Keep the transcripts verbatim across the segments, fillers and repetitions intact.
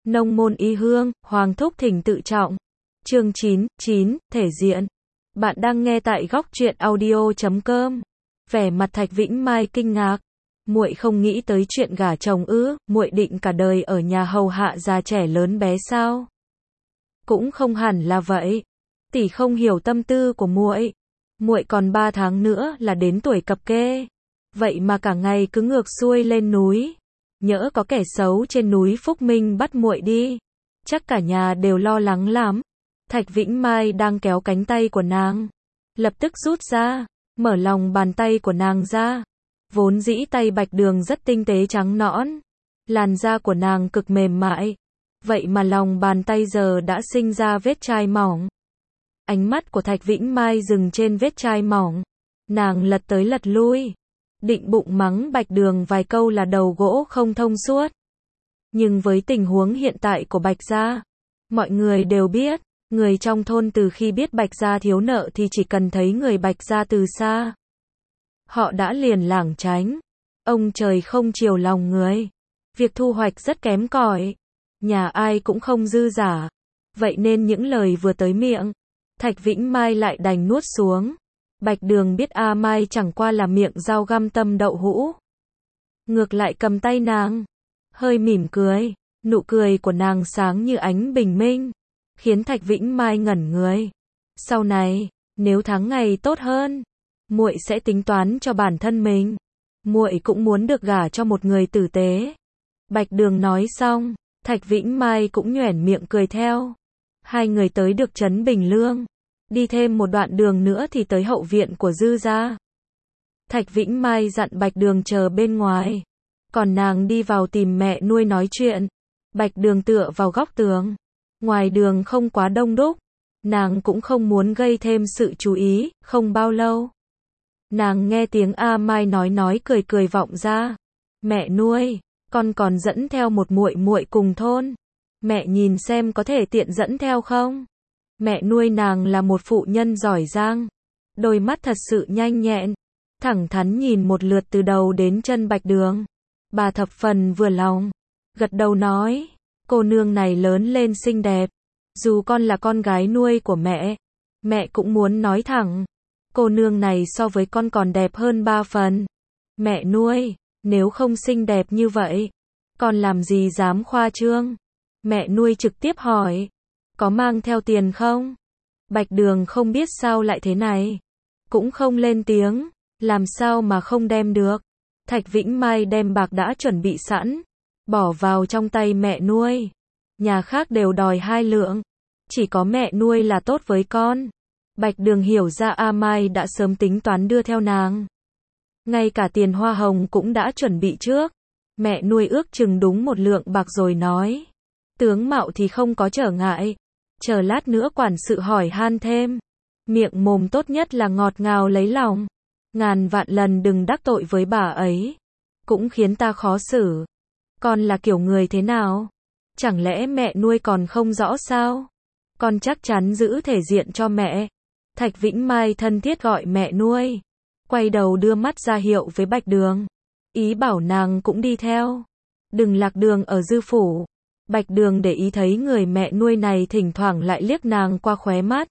Nông môn y hương, Hoàng thúc thỉnh tự trọng. Chương chín, chín, thể diện. Bạn đang nghe tại góc truyện audio chấm com. Vẻ mặt Thạch Vĩnh Mai kinh ngạc. Muội không nghĩ tới chuyện gả chồng ư? Muội định cả đời ở nhà hầu hạ già trẻ lớn bé sao? Cũng không hẳn là vậy. Tỷ không hiểu tâm tư của muội. Muội còn ba tháng nữa là đến tuổi cập kê. Vậy mà cả ngày cứ ngược xuôi lên núi. Nhỡ có kẻ xấu trên núi Phúc Minh bắt muội đi, chắc cả nhà đều lo lắng lắm. Thạch Vĩnh Mai đang kéo cánh tay của nàng, lập tức rút ra, mở lòng bàn tay của nàng ra. Vốn dĩ tay Bạch Đường rất tinh tế trắng nõn, làn da của nàng cực mềm mại, vậy mà lòng bàn tay giờ đã sinh ra vết chai mỏng. Ánh mắt của Thạch Vĩnh Mai dừng trên vết chai mỏng, nàng lật tới lật lui, định bụng mắng Bạch Đường vài câu là đầu gỗ không thông suốt. Nhưng với tình huống hiện tại của Bạch gia, mọi người đều biết, người trong thôn từ khi biết Bạch gia thiếu nợ thì chỉ cần thấy người Bạch gia từ xa, họ đã liền lảng tránh. Ông trời không chiều lòng người, việc thu hoạch rất kém cỏi, nhà ai cũng không dư giả, vậy nên những lời vừa tới miệng, Thạch Vĩnh Mai lại đành nuốt xuống. Bạch Đường biết A Mai chẳng qua là miệng dao găm tâm đậu hũ, ngược lại cầm tay nàng, hơi mỉm cười, nụ cười của nàng sáng như ánh bình minh, khiến Thạch Vĩnh Mai ngẩn người. Sau này, nếu tháng ngày tốt hơn, muội sẽ tính toán cho bản thân mình. Muội cũng muốn được gả cho một người tử tế. Bạch Đường nói xong, Thạch Vĩnh Mai cũng nhoẻn miệng cười theo. Hai người tới được trấn Bình Lương. Đi thêm một đoạn đường nữa thì tới hậu viện của Dư gia. Thạch Vĩnh Mai dặn Bạch Đường chờ bên ngoài, còn nàng đi vào tìm mẹ nuôi nói chuyện. Bạch Đường tựa vào góc tường, ngoài đường không quá đông đúc, nàng cũng không muốn gây thêm sự chú ý. Không bao lâu, nàng nghe tiếng A Mai nói nói cười cười vọng ra. Mẹ nuôi, con còn dẫn theo một muội muội cùng thôn, mẹ nhìn xem có thể tiện dẫn theo không? Mẹ nuôi nàng là một phụ nhân giỏi giang, đôi mắt thật sự nhanh nhẹn, thẳng thắn nhìn một lượt từ đầu đến chân Bạch Đường. Bà thập phần vừa lòng, gật đầu nói, cô nương này lớn lên xinh đẹp, dù con là con gái nuôi của mẹ, mẹ cũng muốn nói thẳng, cô nương này so với con còn đẹp hơn ba phần. Mẹ nuôi, nếu không xinh đẹp như vậy, con làm gì dám khoa trương? Mẹ nuôi trực tiếp hỏi, có mang theo tiền không? Bạch Đường không biết sao lại thế này, cũng không lên tiếng, làm sao mà không đem được. Thạch Vĩnh Mai đem bạc đã chuẩn bị sẵn, bỏ vào trong tay mẹ nuôi. Nhà khác đều đòi hai lượng, chỉ có mẹ nuôi là tốt với con. Bạch Đường hiểu ra A Mai đã sớm tính toán đưa theo nàng. Ngay cả tiền hoa hồng cũng đã chuẩn bị trước. Mẹ nuôi ước chừng đúng một lượng bạc rồi nói, tướng mạo thì không có trở ngại, chờ lát nữa quản sự hỏi han thêm. Miệng mồm tốt nhất là ngọt ngào lấy lòng. Ngàn vạn lần đừng đắc tội với bà ấy, cũng khiến ta khó xử. Con là kiểu người thế nào? Chẳng lẽ mẹ nuôi còn không rõ sao? Con chắc chắn giữ thể diện cho mẹ. Thạch Vĩnh Mai thân thiết gọi mẹ nuôi, quay đầu đưa mắt ra hiệu với Bạch Đường, ý bảo nàng cũng đi theo, đừng lạc đường ở Dư phủ. Bạch Đường để ý thấy người mẹ nuôi này thỉnh thoảng lại liếc nàng qua khóe mắt.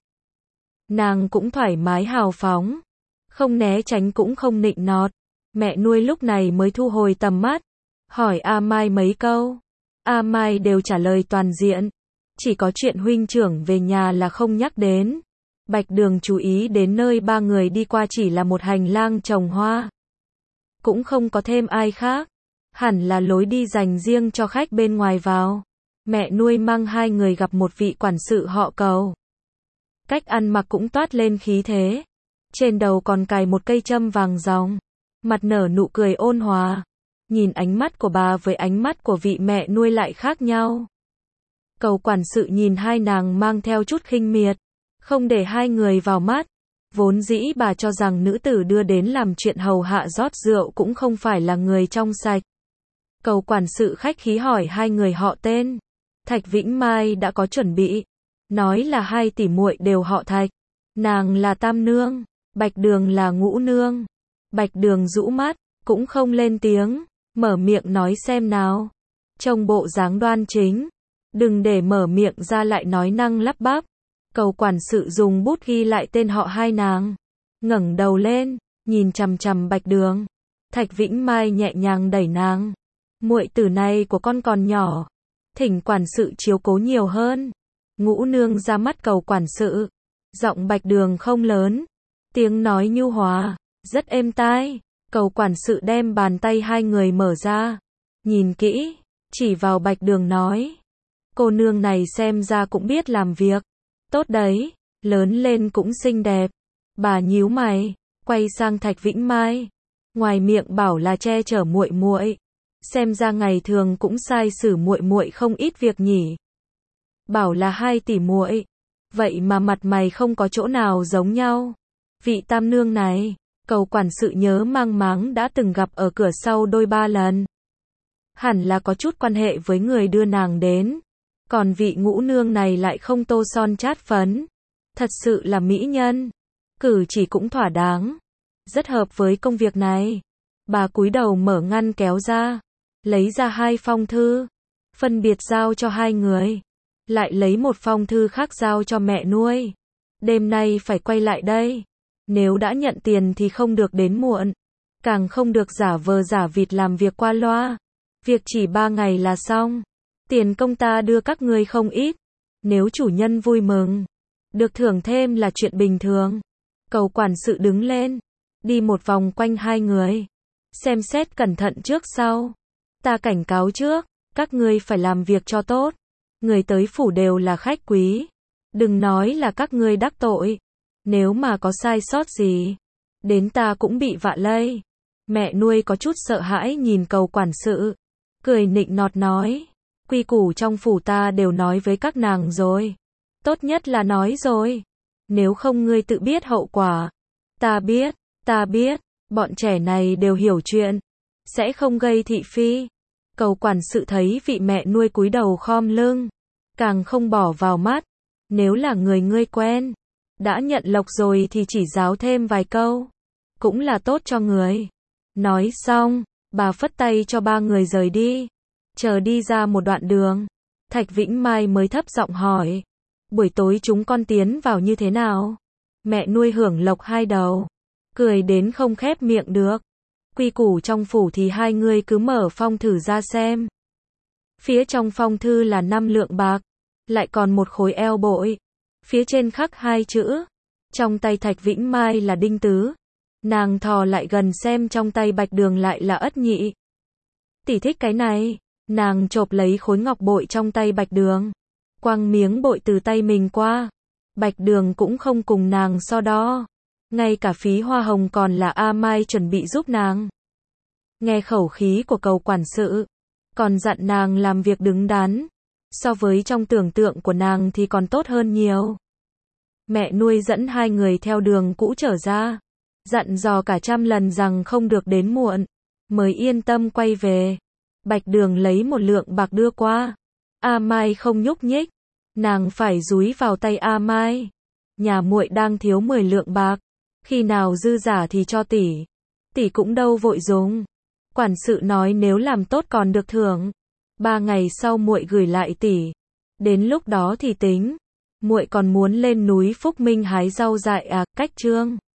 Nàng cũng thoải mái hào phóng, không né tránh cũng không nịnh nọt. Mẹ nuôi lúc này mới thu hồi tầm mắt, hỏi A Mai mấy câu. A Mai đều trả lời toàn diện, chỉ có chuyện huynh trưởng về nhà là không nhắc đến. Bạch Đường chú ý đến nơi ba người đi qua chỉ là một hành lang trồng hoa, cũng không có thêm ai khác, hẳn là lối đi dành riêng cho khách bên ngoài vào. Mẹ nuôi mang hai người gặp một vị quản sự họ Cầu. Cách ăn mặc cũng toát lên khí thế, trên đầu còn cài một cây châm vàng ròng, mặt nở nụ cười ôn hòa. Nhìn ánh mắt của bà với ánh mắt của vị mẹ nuôi lại khác nhau. Cầu quản sự nhìn hai nàng mang theo chút khinh miệt, không để hai người vào mắt. Vốn dĩ bà cho rằng nữ tử đưa đến làm chuyện hầu hạ rót rượu cũng không phải là người trong sạch. Cầu quản sự khách khí hỏi hai người họ tên. Thạch Vĩnh Mai đã có chuẩn bị, nói là hai tỷ muội đều họ Thạch. Nàng là Tam Nương, Bạch Đường là Ngũ Nương. Bạch Đường rũ mắt, cũng không lên tiếng, mở miệng nói xem nào. Trông bộ dáng đoan chính, Đừng để mở miệng ra lại nói năng lắp bắp. Cầu quản sự dùng bút ghi lại tên họ hai nàng. Ngẩng đầu lên, nhìn chằm chằm Bạch Đường. Thạch Vĩnh Mai nhẹ nhàng đẩy nàng. Muội tử này của con còn nhỏ, thỉnh quản sự chiếu cố nhiều hơn. Ngũ nương ra mắt cầu quản sự. Giọng Bạch Đường không lớn, tiếng nói nhu hòa, rất êm tai. Cầu quản sự đem bàn tay hai người mở ra, nhìn kỹ, chỉ vào Bạch Đường nói: cô nương này xem ra cũng biết làm việc, tốt đấy, lớn lên cũng xinh đẹp. Bà nhíu mày, quay sang Thạch Vĩnh Mai, ngoài miệng bảo là che chở muội muội, xem ra ngày thường cũng sai xử muội muội không ít việc nhỉ. Bảo là hai tỷ muội, vậy mà mặt mày không có chỗ nào giống nhau. Vị tam nương này, cầu quản sự nhớ mang máng đã từng gặp ở cửa sau đôi ba lần. Hẳn là có chút quan hệ với người đưa nàng đến. Còn vị ngũ nương này lại không tô son chát phấn. Thật sự là mỹ nhân. Cử chỉ cũng thỏa đáng. Rất hợp với công việc này. Bà cúi đầu mở ngăn kéo ra. Lấy ra hai phong thư. Phân biệt giao cho hai người. Lại lấy một phong thư khác giao cho mẹ nuôi. Đêm nay phải quay lại đây. Nếu đã nhận tiền thì không được đến muộn. Càng không được giả vờ giả vịt làm việc qua loa. Việc chỉ ba ngày là xong. Tiền công ta đưa các ngươi không ít. Nếu chủ nhân vui mừng, được thưởng thêm là chuyện bình thường. Cầu quản sự đứng lên, đi một vòng quanh hai người. Xem xét cẩn thận trước sau. Ta cảnh cáo trước, các ngươi phải làm việc cho tốt. Người tới phủ đều là khách quý. Đừng nói là các ngươi đắc tội. Nếu mà có sai sót gì, đến ta cũng bị vạ lây. Mẹ nuôi có chút sợ hãi nhìn cầu quản sự. Cười nịnh nọt nói. Quy củ trong phủ ta đều nói với các nàng rồi. Tốt nhất là nói rồi. Nếu không ngươi tự biết hậu quả. Ta biết, ta biết, bọn trẻ này đều hiểu chuyện. Sẽ không gây thị phi. Cầu quản sự thấy vị mẹ nuôi cúi đầu khom lưng. Càng không bỏ vào mắt. Nếu là người ngươi quen, đã nhận lộc rồi thì chỉ giáo thêm vài câu. Cũng là tốt cho người. Nói xong, bà phất tay cho ba người rời đi. Chờ đi ra một đoạn đường, Thạch Vĩnh Mai mới thấp giọng hỏi. Buổi tối chúng con tiến vào như thế nào? Mẹ nuôi hưởng lộc hai đầu. Cười đến không khép miệng được. Quy củ trong phủ thì hai người cứ mở phong thử ra xem. Phía trong phong thư là năm lượng bạc. Lại còn một khối eo bội. Phía trên khắc hai chữ. Trong tay Thạch Vĩnh Mai là đinh tứ. Nàng thò lại gần xem trong tay Bạch Đường lại là ất nhị. Tỷ thích cái này. Nàng chộp lấy khối ngọc bội trong tay Bạch Đường. Quăng miếng bội từ tay mình qua. Bạch Đường cũng không cùng nàng so đo. Ngay cả phí hoa hồng còn là A Mai chuẩn bị giúp nàng. Nghe khẩu khí của cầu quản sự. Còn dặn nàng làm việc đứng đắn. So với trong tưởng tượng của nàng thì còn tốt hơn nhiều. Mẹ nuôi dẫn hai người theo đường cũ trở ra. Dặn dò cả trăm lần rằng không được đến muộn. Mới yên tâm quay về. Bạch Đường lấy một lượng bạc đưa qua. A Mai không nhúc nhích. Nàng phải dúi vào tay A Mai. Nhà muội đang thiếu mười lượng bạc. Khi nào dư giả thì cho tỷ. Tỷ cũng đâu vội dùng. Quản sự nói nếu làm tốt còn được thưởng. Ba ngày sau muội gửi lại tỷ. Đến lúc đó thì tính. Muội còn muốn lên núi Phúc Minh hái rau dại à, cách chương.